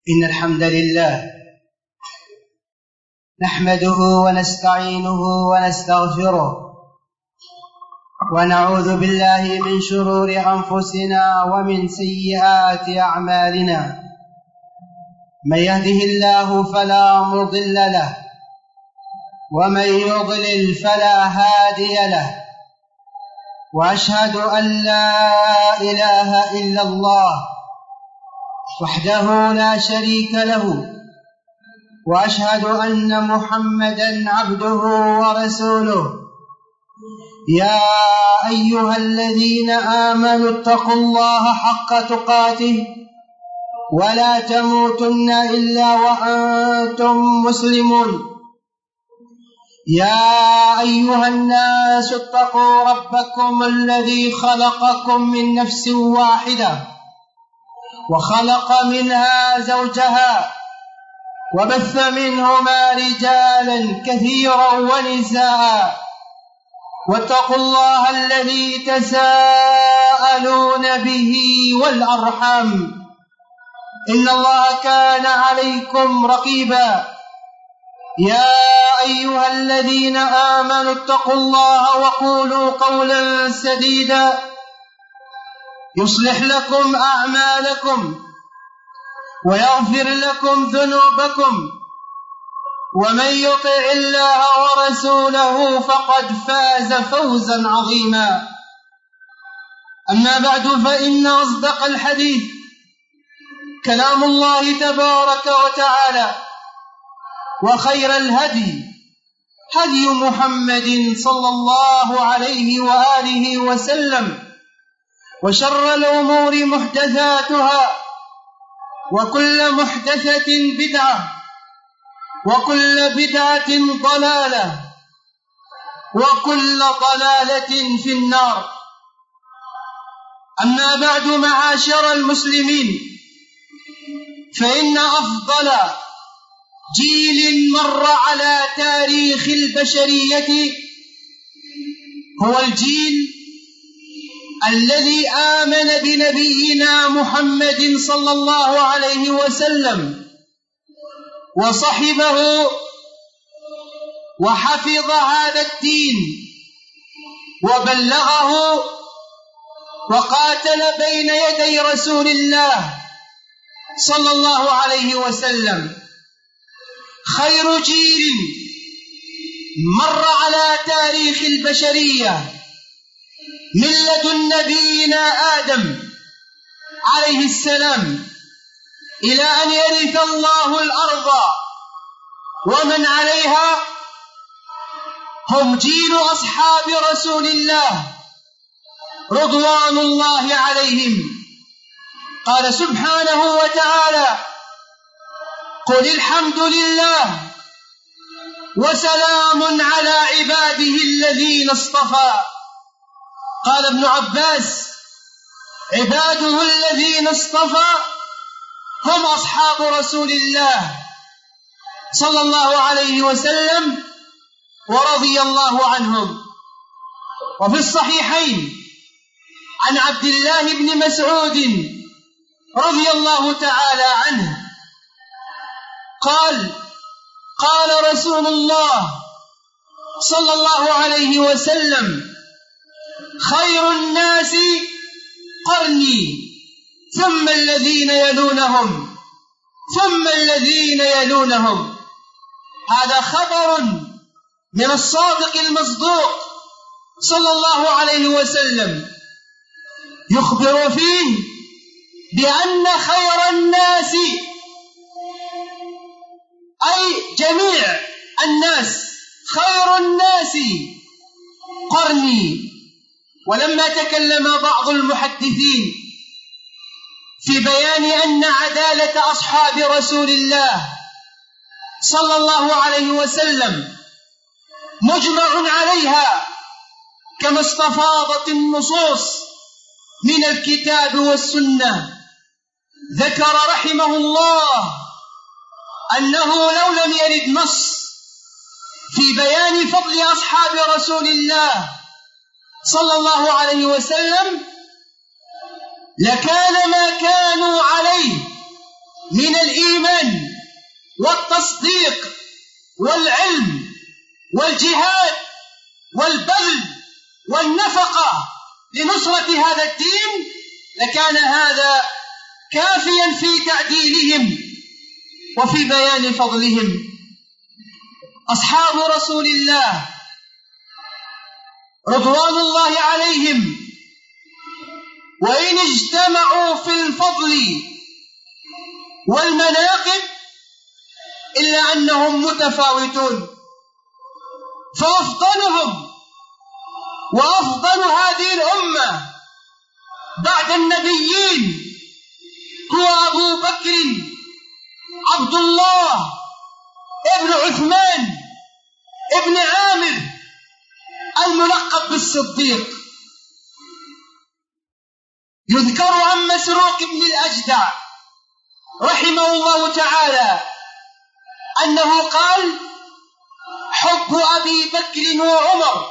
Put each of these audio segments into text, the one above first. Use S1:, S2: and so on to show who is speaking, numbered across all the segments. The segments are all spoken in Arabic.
S1: إن الحمد لله نحمده ونستعينه ونستغفره ونعوذ بالله من شرور أنفسنا ومن سيئات أعمالنا. من يهده الله فلا مضل له ومن يضلل فلا هادي له، وأشهد أن لا إله إلا الله وحده لا شريك له، وأشهد أن محمدًا عبده ورسوله. يا أيها الذين آمنوا اتقوا الله حق تقاته ولا تموتن إلا وأنتم مسلمون. يا أيها الناس اتقوا ربكم الذي خلقكم من نفس واحدة وخلق منها زوجها وبث منهما رجالا كثيرا ونساء، واتقوا الله الذي تساءلون به والأرحام إن الله كان عليكم رقيبا. يا أيها الذين آمنوا اتقوا الله وقولوا قولا سديدا يصلح لكم أعمالكم ويغفر لكم ذنوبكم، ومن يطع الله ورسوله فقد فاز فوزا عظيما. أما بعد، فإن أصدق الحديث كلام الله تبارك وتعالى، وخير الهدي هدي محمد صلى الله عليه وآله وسلم، وشر الأمور محدثاتها، وكل محدثة بدعة، وكل بدعة ضلالة، وكل ضلالة في النار. أما بعد، معاشر المسلمين، فإن أفضل جيل مر على تاريخ البشرية هو الجيل الذي آمن بنبينا محمد صلى الله عليه وسلم وصحبه وحفظ هذا الدين وبلغه وقاتل بين يدي رسول الله صلى الله عليه وسلم. خير جيل مر على تاريخ البشرية من لدن نبينا آدم عليه السلام إلى أن يرث الله الأرض ومن عليها هم جيل أصحاب رسول الله رضوان الله عليهم. قال سبحانه وتعالى: قل الحمد لله وسلام على عباده الذين اصطفى. قال ابن عباس: عباده الذين اصطفى هم أصحاب رسول الله صلى الله عليه وسلم ورضي الله عنهم. وفي الصحيحين عن عبد الله بن مسعود رضي الله تعالى عنه قال: قال رسول الله صلى الله عليه وسلم: خير الناس قرني ثم الذين يلونهم ثم الذين يلونهم. هذا خبر من الصادق المصدوق صلى الله عليه وسلم يخبر فيه بأن خير الناس، أي جميع الناس، خير الناس قرني. ولما تكلم بعض المحدثين في بيان أن عدالة أصحاب رسول الله صلى الله عليه وسلم مجمع عليها كما استفاضت النصوص من الكتاب والسنة، ذكر رحمه الله أنه لو لم يرد نص في بيان فضل أصحاب رسول الله صلى الله عليه وسلم لكان ما كانوا عليه من الإيمان والتصديق والعلم والجهاد والبذل والنفقة لنصرة هذا الدين لكان هذا كافيا في تعديلهم وفي بيان فضلهم. أصحاب رسول الله رضوان الله عليهم وإن اجتمعوا في الفضل والمناقب إلا أنهم متفاوتون، فأفضلهم وأفضل هذه الأمة بعد النبيين هو أبو بكر عبد الله ابن عثمان ابن عامر الملقب بالصديق. يذكر عن مسروق بن الأجدع رحمه الله تعالى أنه قال: حب أبي بكر وعمر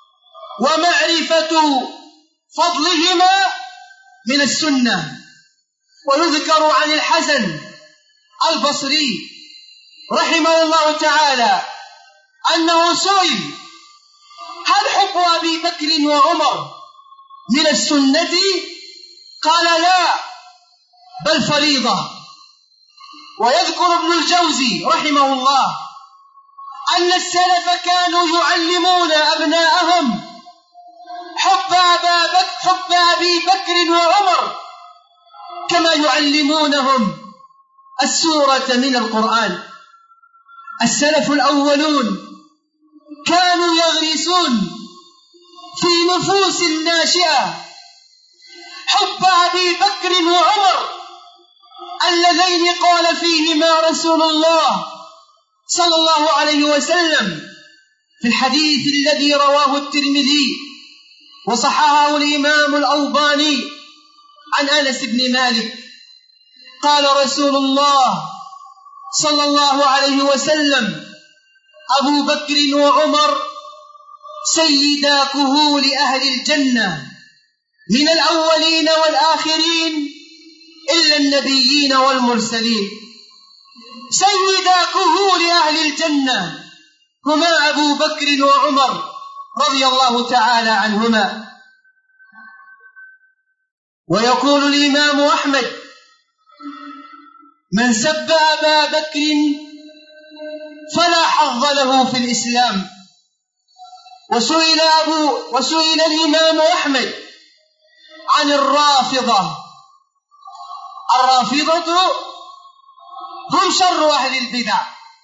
S1: ومعرفة فضلهما من السنة. ويذكر عن الحسن البصري رحمه الله تعالى أنه سئل: هل حب أبي بكر وعمر من السنة؟ قال: لا، بل فريضة. ويذكر ابن الجوزي رحمه الله أن السلف كانوا يعلمون أبناءهم حب أبي بكر وعمر كما يعلمونهم السورة من القرآن. السلف الأولون كانوا يغرسون في نفوس الناشئة حب أبي بكر وعمر اللذين قال فيهما رسول الله صلى الله عليه وسلم في الحديث الذي رواه الترمذي وصححه الإمام الألباني عن أنس بن مالك قال رسول الله صلى الله عليه وسلم: أبو بكر وعمر سيدا كهول أهل الجنة من الأولين والآخرين إلا النبيين والمرسلين. سيدا كهول أهل الجنة هما أبو بكر وعمر رضي الله تعالى عنهما. ويقول الإمام أحمد: من سب أبا بكر فلا حظ له في الإسلام. وسئل الإمام أحمد عن الرافضة. الرافضة هم شر أهل البدع.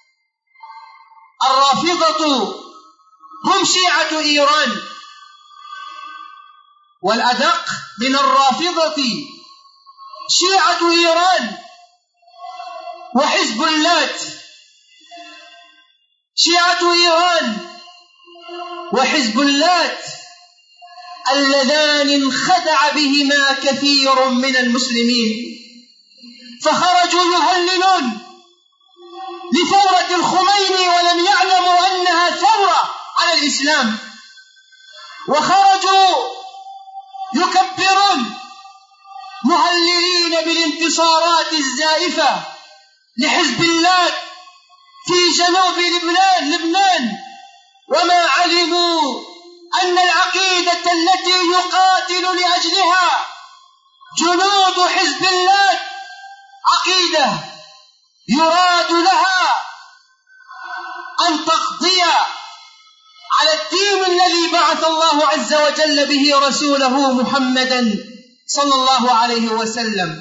S1: الرافضة هم شيعة إيران، والأدق من الرافضة شيعة إيران وحزب اللات. شيعة إيران وحزب اللات اللذان انخدع بهما كثير من المسلمين، فخرجوا يهللون لثورة الخميني ولم يعلموا أنها ثورة على الإسلام، وخرجوا يكبرون مهللين بالانتصارات الزائفة لحزب الله في جنوب لبنان، وما علموا أن العقيدة التي يقاتل لأجلها جنود حزب الله عقيدة يراد لها أن تقضي على الدين الذي بعث الله عز وجل به رسوله محمدا صلى الله عليه وسلم.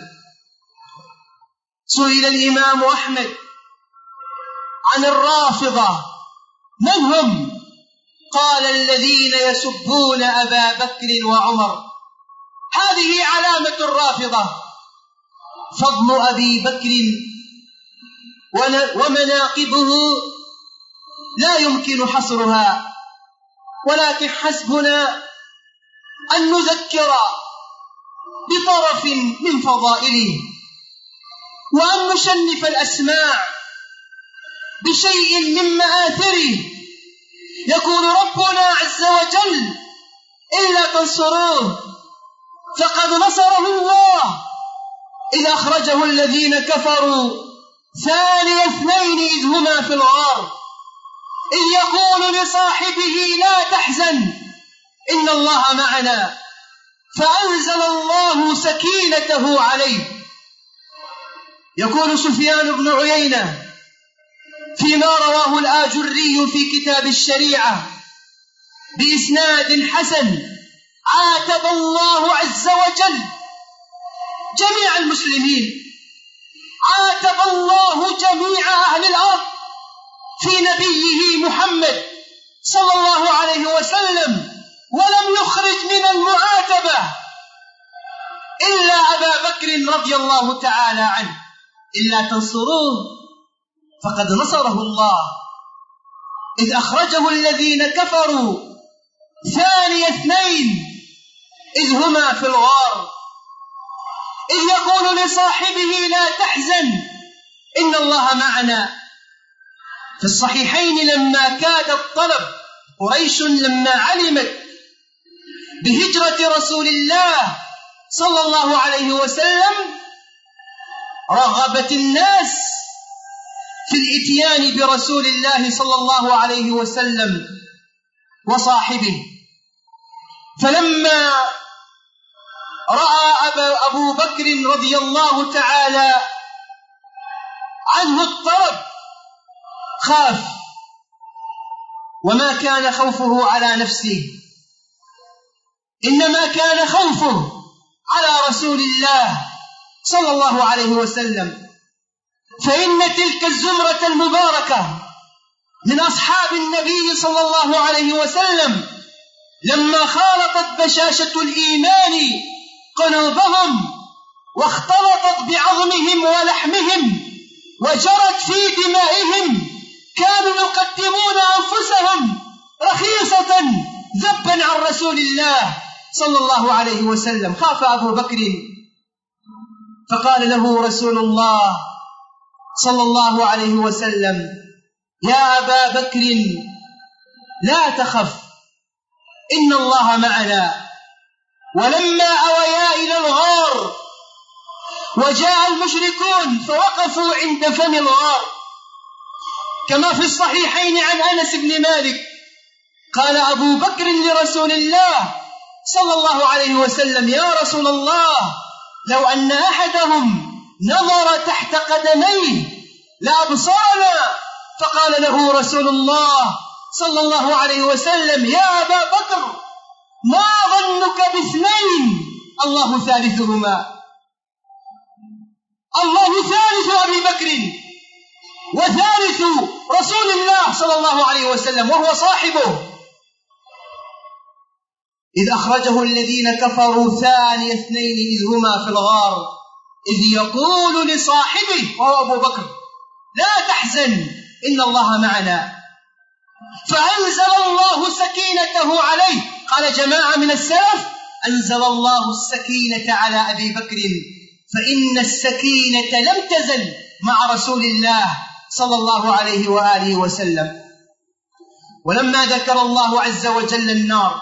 S1: سئل الإمام أحمد عن الرافضة من هم؟ قال: الذين يسبون أبا بكر وعمر. هذه علامة الرافضة. فضل أبي بكر ومناقبه لا يمكن حصرها، ولكن حسبنا أن نذكر بطرف من فضائله، وأن نشنف الأسماع بشيء من مآثره. يقول ربنا عز وجل: إلا تنصروه فقد نصره الله إذ أخرجه الذين كفروا ثاني اثنين إذ هما في الغار إذ يقول لصاحبه لا تحزن إن الله معنا فأنزل الله سكينته عليه. يقول سفيان بن عيينة فيما رواه الآجري في كتاب الشريعة بإسناد حسن: عاتب الله عز وجل جميع المسلمين، عاتب الله جميع أهل الأرض في نبيه محمد صلى الله عليه وسلم، ولم يخرج من المعاتبة إلا أبا بكر رضي الله تعالى عنه: إلا تنصروه فقد نصره الله. إذ أخرجه الذين كفروا ثاني اثنين إذ هما في الغار إذ يقول لصاحبه لا تحزن إن الله معنا. في الصحيحين لما كاد الطلب قريش لما علمت بهجرة رسول الله صلى الله عليه وسلم رغبت الناس في الاتيان برسول الله صلى الله عليه وسلم وصاحبه. فلما رأى أبو بكر رضي الله تعالى عنه الطلب خاف، وما كان خوفه على نفسه، إنما كان خوفه على رسول الله صلى الله عليه وسلم. فإن تلك الزمرة المباركة من أصحاب النبي صلى الله عليه وسلم لما خالطت بشاشة الإيمان قلوبهم واختلطت بعظمهم ولحمهم وجرت في دمائهم كانوا يقدمون أنفسهم رخيصة ذبا عن رسول الله صلى الله عليه وسلم. خاف أبو بكر فقال له رسول الله صلى الله عليه وسلم: يا أبا بكر لا تخف إن الله معنا. ولما أويا إلى الغار وجاء المشركون فوقفوا عند فم الغار، كما في الصحيحين عن أنس بن مالك قال أبو بكر لرسول الله صلى الله عليه وسلم: يا رسول الله، لو أن أحدهم نظر تحت قدميه لأبصرنا. فقال له رسول الله صلى الله عليه وسلم: يا أبا بكر، ما ظنك باثنين الله ثالثهما؟ الله ثالث أبي بكر وثالث رسول الله صلى الله عليه وسلم وهو صاحبه. إذ أخرجه الذين كفروا ثاني اثنين إذ هما في الغار إذ يقول لصاحبه وهو أبو بكر: لا تحزن إن الله معنا. فأنزل الله سكينته عليه. قال جماعة من السلف: أنزل الله السكينة على أبي بكر، فإن السكينة لم تزل مع رسول الله صلى الله عليه وآله وسلم. ولما ذكر الله عز وجل النار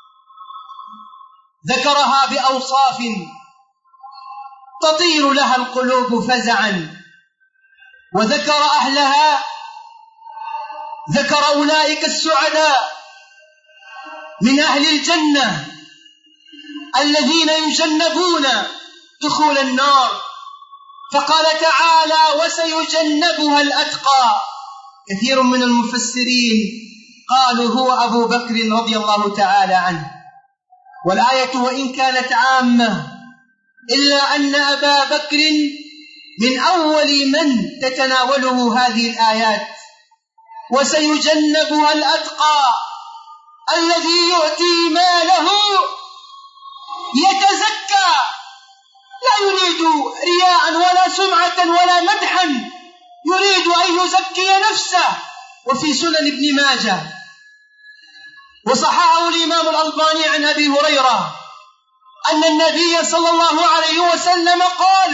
S1: ذكرها بأوصاف تطير لها القلوب فزعا، وذكر أهلها، ذكر أولئك السعداء من أهل الجنة الذين يجنبون دخول النار، فقال تعالى: وسيجنبها الأتقى. كثير من المفسرين قالوا هو أبو بكر رضي الله تعالى عنه. والآية وإن كانت عامة إلا أن أبا بكر من أول من تتناوله هذه الآيات. وسيجنبها الأتقى الذي يؤتي ماله يتزكى، لا يريد رياء ولا سمعة ولا مدحا، يريد أن يزكي نفسه. وفي سنن ابن ماجه وصححه الإمام الألباني عن أبي هريرة أن النبي صلى الله عليه وسلم قال: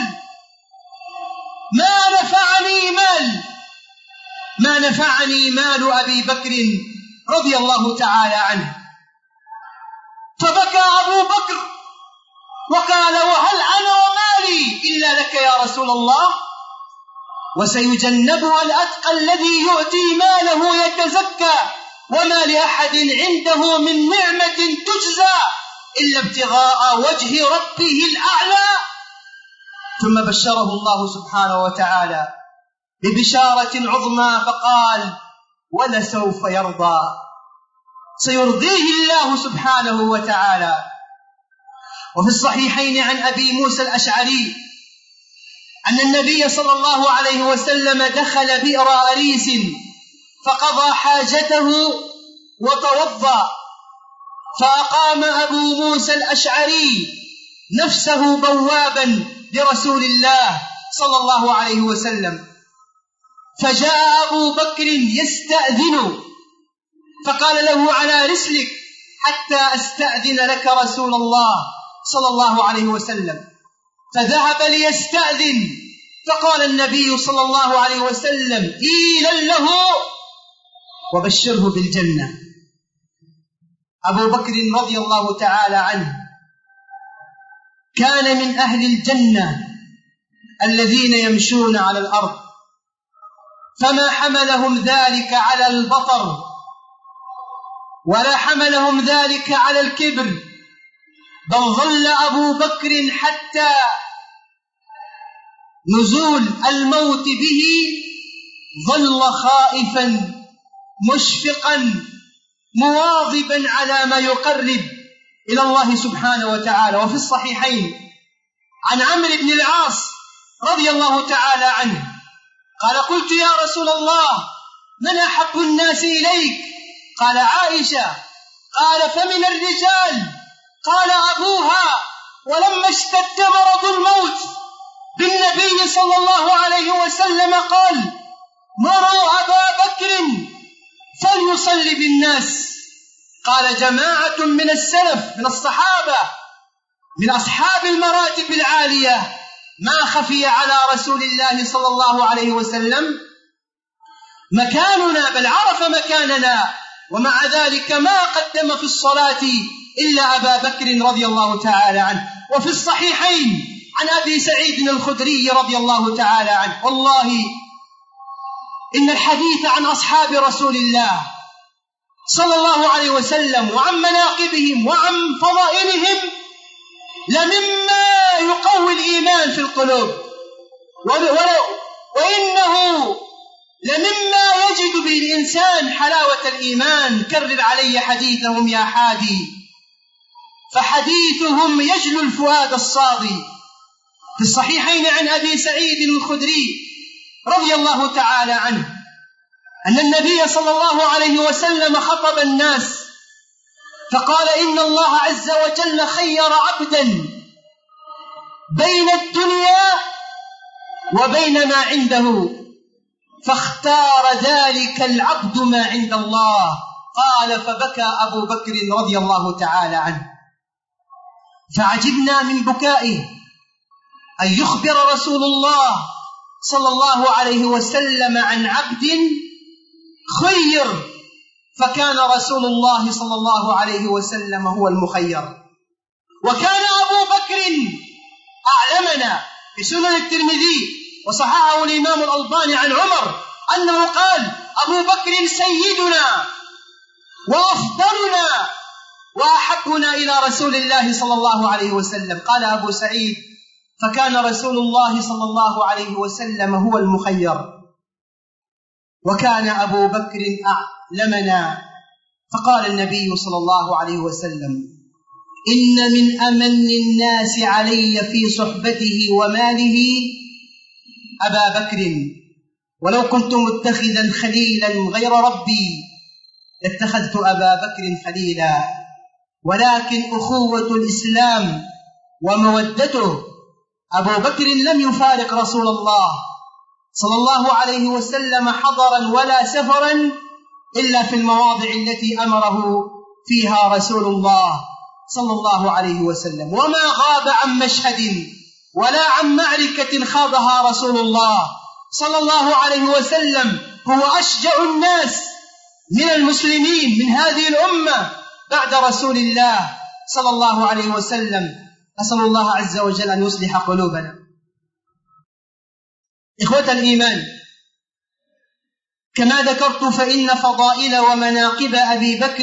S1: ما نفعني مال أبي بكر رضي الله تعالى عنه. فبكى أبو بكر وقال: وهل أنا ومالي إلا لك يا رسول الله؟ وسيجنبها الأتقى الذي يؤتي ماله يتزكى وما لأحد عنده من نعمة تجزى إلا ابتغاء وجه ربه الأعلى. ثم بشره الله سبحانه وتعالى ببشارة عظمى فقال: ولسوف يرضى. سيرضيه الله سبحانه وتعالى. وفي الصحيحين عن أبي موسى الأشعري أن النبي صلى الله عليه وسلم دخل بئر أريس فقضى حاجته وتوضأ، فأقام أبو موسى الأشعري نفسه بوابا لرسول الله صلى الله عليه وسلم، فجاء أبو بكر يستأذن فقال له: على رسلك حتى أستأذن لك رسول الله صلى الله عليه وسلم. فذهب ليستأذن فقال النبي صلى الله عليه وسلم: إيلا له وبشره بالجنة. أبو بكر رضي الله تعالى عنه كان من أهل الجنة الذين يمشون على الأرض، فما حملهم ذلك على البطر ولا حملهم ذلك على الكبر، بل ظل أبو بكر حتى نزول الموت به ظل خائفا مشفقا مواظبا على ما يقرب إلى الله سبحانه وتعالى. وفي الصحيحين عن عمرو بن العاص رضي الله تعالى عنه قال: قلت يا رسول الله من أحب الناس إليك؟ قال: عائشة. قال: فمن الرجال؟ قال: أبوها. ولما اشتد مرض الموت بالنبي صلى الله عليه وسلم قال: مروا أبا بكر فليصلي بالناس. قال جماعة من السلف من الصحابة من أصحاب المراتب العالية: ما خفي على رسول الله صلى الله عليه وسلم مكاننا، بل عرف مكاننا، ومع ذلك ما قدم في الصلاة إلا أبا بكر رضي الله تعالى عنه. وفي الصحيحين عن أبي سعيد الخدري رضي الله تعالى عنه: والله إن الحديث عن أصحاب رسول الله صلى الله عليه وسلم وعن مناقبهم وعن فضائلهم لمما يقوي الإيمان في القلوب، وإنه لمما يجد به الإنسان حلاوة الإيمان. كرر علي حديثهم يا حادي، فحديثهم يجلو الفؤاد الصاغي. في الصحيحين عن أبي سعيد الخدري رضي الله تعالى عنه أن النبي صلى الله عليه وسلم خطب الناس فقال: إن الله عز وجل خير عبدا بين الدنيا وبين ما عنده، فاختار ذلك العبد ما عند الله. قال: فبكى أبو بكر رضي الله تعالى عنه، فعجبنا من بكائه أن يخبر رسول الله صلى الله عليه وسلم عن عبد خير، فكان رسول الله صلى الله عليه وسلم هو المخير. وكان أبو بكر أعلمنا في سنن الترمذي وصححه الإمام الألباني عن عمر أنه قال: أبو بكر سيدنا وأفضلنا وأحبنا إلى رسول الله صلى الله عليه وسلم. قال أبو سعيد: فكان رسول الله صلى الله عليه وسلم هو المخير، وكان أبو بكر أعلمنا. فقال النبي صلى الله عليه وسلم: إن من أمن الناس علي في صحبته وماله أبا بكر، ولو كنت متخذا خليلا غير ربي لاتخذت أبا بكر خليلا، ولكن أخوة الإسلام ومودته. أبو بكر لم يفارق رسول الله صلى الله عليه وسلم حضرا ولا سفرا إلا في المواضع التي أمره فيها رسول الله صلى الله عليه وسلم، وما غاب عن مشهد ولا عن معركة خاضها رسول الله صلى الله عليه وسلم. هو أشجع الناس من المسلمين من هذه الأمة بعد رسول الله صلى الله عليه وسلم. أسأل الله عز وجل أن يصلح قلوبنا. إخوة الإيمان، كما ذكرت فإن فضائل ومناقب أبي بكر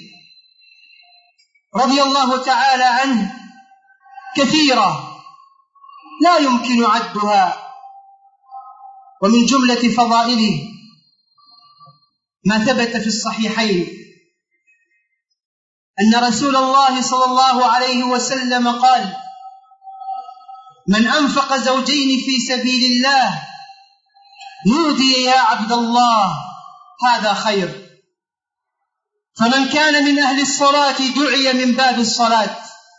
S1: رضي الله تعالى عنه كثيرة لا يمكن عدها، ومن جملة فضائله ما ثبت في الصحيحين أن رسول الله صلى الله عليه وسلم قال: من أنفق زوجين في سبيل الله نودي يا عبد الله هذا خير. فمن كان من أهل الصلاة دعي من باب الصلاة،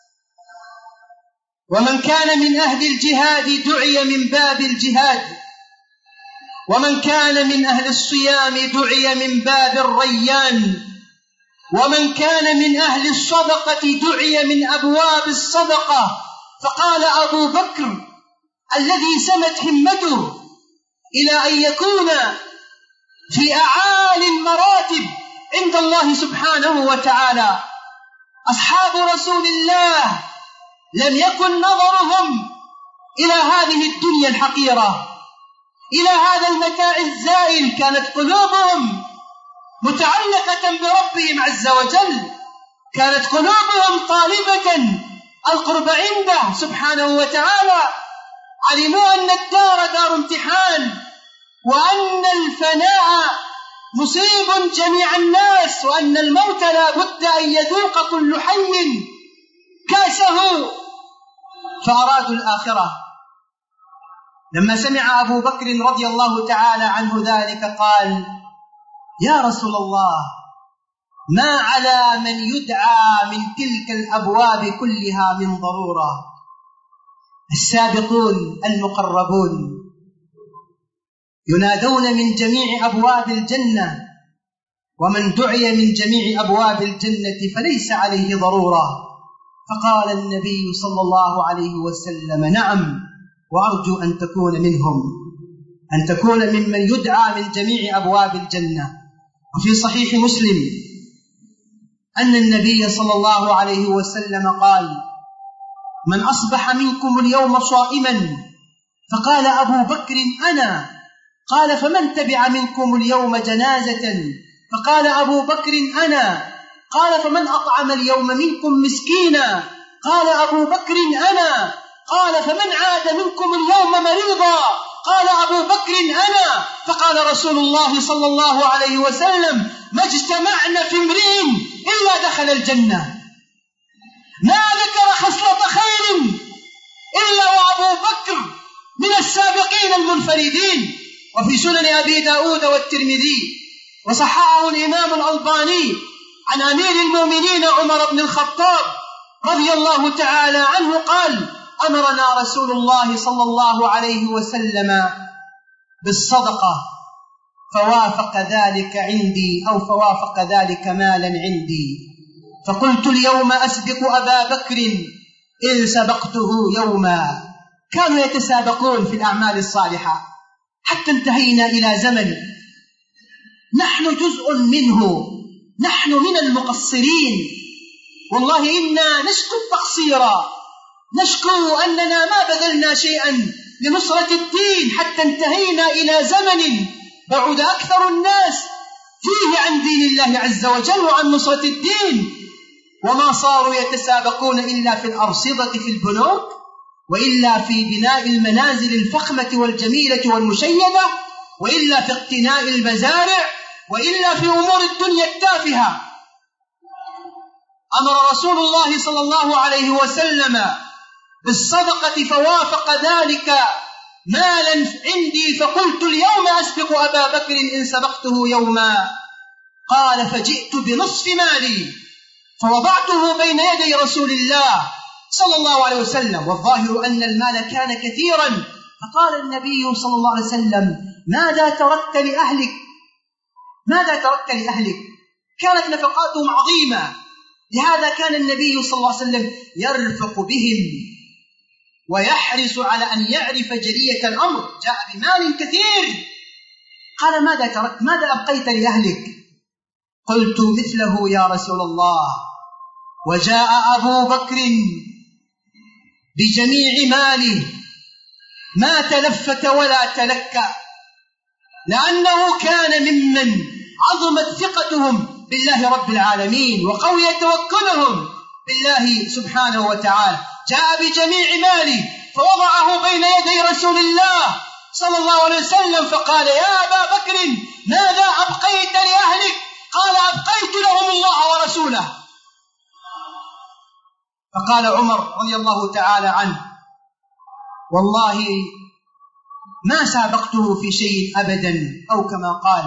S1: ومن كان من أهل الجهاد دعي من باب الجهاد، ومن كان من أهل الصيام دعي من باب الريان، ومن كان من أهل الصدقة دعي من أبواب الصدقة. فقال أبو بكر الذي سمت همته إلى أن يكون في أعالي المراتب عند الله سبحانه وتعالى: أصحاب رسول الله لم يكن نظرهم إلى هذه الدنيا الحقيرة، إلى هذا المتاع الزائل، كانت قلوبهم متعلقة بربهم عز وجل، كانت قلوبهم طالبة القرب عنده سبحانه وتعالى. علموا أن الدار دار امتحان، وأن الفناء مصيب جميع الناس، وأن الموت لا بد أن يذوق كل حي كاسه، فأرادوا الآخرة. لما سمع أبو بكر رضي الله تعالى عنه ذلك قال: يا رسول الله، ما على من يدعى من تلك الأبواب كلها من ضرورة؟ السابقون المقربون ينادون من جميع أبواب الجنة، ومن دعي من جميع أبواب الجنة فليس عليه ضرورة. فقال النبي صلى الله عليه وسلم: نعم، وأرجو أن تكون منهم، أن تكون ممن يدعى من جميع أبواب الجنة. وفي صحيح مسلم أن النبي صلى الله عليه وسلم قال: من أصبح منكم اليوم صائما؟ فقال أبو بكر: أنا. قال: فمن تبع منكم اليوم جنازة؟ فقال أبو بكر: أنا. قال: فمن أطعم اليوم منكم مسكينا؟ قال أبو بكر: أنا. قال: فمن عاد منكم اليوم مريضا؟ قال أبو بكر: أنا. فقال رسول الله صلى الله عليه وسلم: ما اجتمعنا في امرئ إلا دخل الجنة. ما ذكر خصلة خير إلا وأبو بكر من السابقين المنفردين. وفي سنن أبي داود والترمذي وصححه الإمام الألباني عن أمير المؤمنين عمر بن الخطاب رضي الله تعالى عنه قال: أمرنا رسول الله صلى الله عليه وسلم بالصدقة فوافق ذلك عندي، أو فوافق ذلك مالا عندي، فقلت اليوم أسبق أبا بكر إن سبقته يوما. كانوا يتسابقون في الأعمال الصالحة حتى انتهينا إلى زمن نحن جزء منه، نحن من المقصرين. والله إنا نشكو التقصير، نشكو أننا ما بذلنا شيئا لنصرة الدين، حتى انتهينا إلى زمن بعد أكثر الناس فيه عن دين الله عز وجل وعن نصرة الدين، وما صاروا يتسابقون إلا في الأرصدة في البنوك، وإلا في بناء المنازل الفخمة والجميلة والمشيدة، وإلا في اقتناء المزارع، وإلا في أمور الدنيا التافهة. أمر رسول الله صلى الله عليه وسلم بالصدقة فوافق ذلك مالا عندي، فقلت اليوم أسبق أبا بكر إن سبقته يوما. قال: فجئت بنصف مالي فوضعته بين يدي رسول الله صلى الله عليه وسلم، والظاهر أن المال كان كثيرا. فقال النبي صلى الله عليه وسلم: ماذا تركت لأهلك؟ ماذا تركت لأهلك؟ كانت نفقاتهم عظيمة، لهذا كان النبي صلى الله عليه وسلم يرفق بهم ويحرص على أن يعرف جلية الأمر. جاء بمال كثير، قال: ماذا تركت؟ ماذا أبقيت لأهلك؟ قلت: مثله يا رسول الله. وجاء أبو بكر بجميع ماله ما تلفت ولا تلكى، لأنه كان ممن عظمت ثقتهم بالله رب العالمين وقوي توكلهم بالله سبحانه وتعالى. جاء بجميع ماله فوضعه بين يدي رسول الله صلى الله عليه وسلم فقال: يا أبا بكر ماذا أبقيت لأهلك؟ قال: أبقيت لهم الله ورسوله. فقال عمر رضي الله تعالى عنه: والله ما سابقته في شيء أبدا، أو كما قال: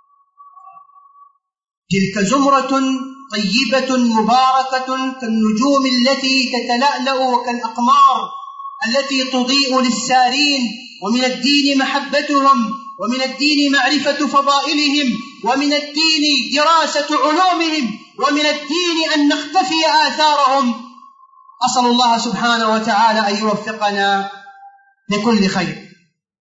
S1: تلك زمرة طيبة مباركة كالنجوم التي تتلألأ وكالأقمار التي تضيء للسارين، ومن الدين محبتهم، ومن الدين معرفة فضائلهم، ومن الدين دراسة علومهم، ومن الدين أن نختفي آثارهم. أسأل الله سبحانه وتعالى أن يوفقنا لكل خير.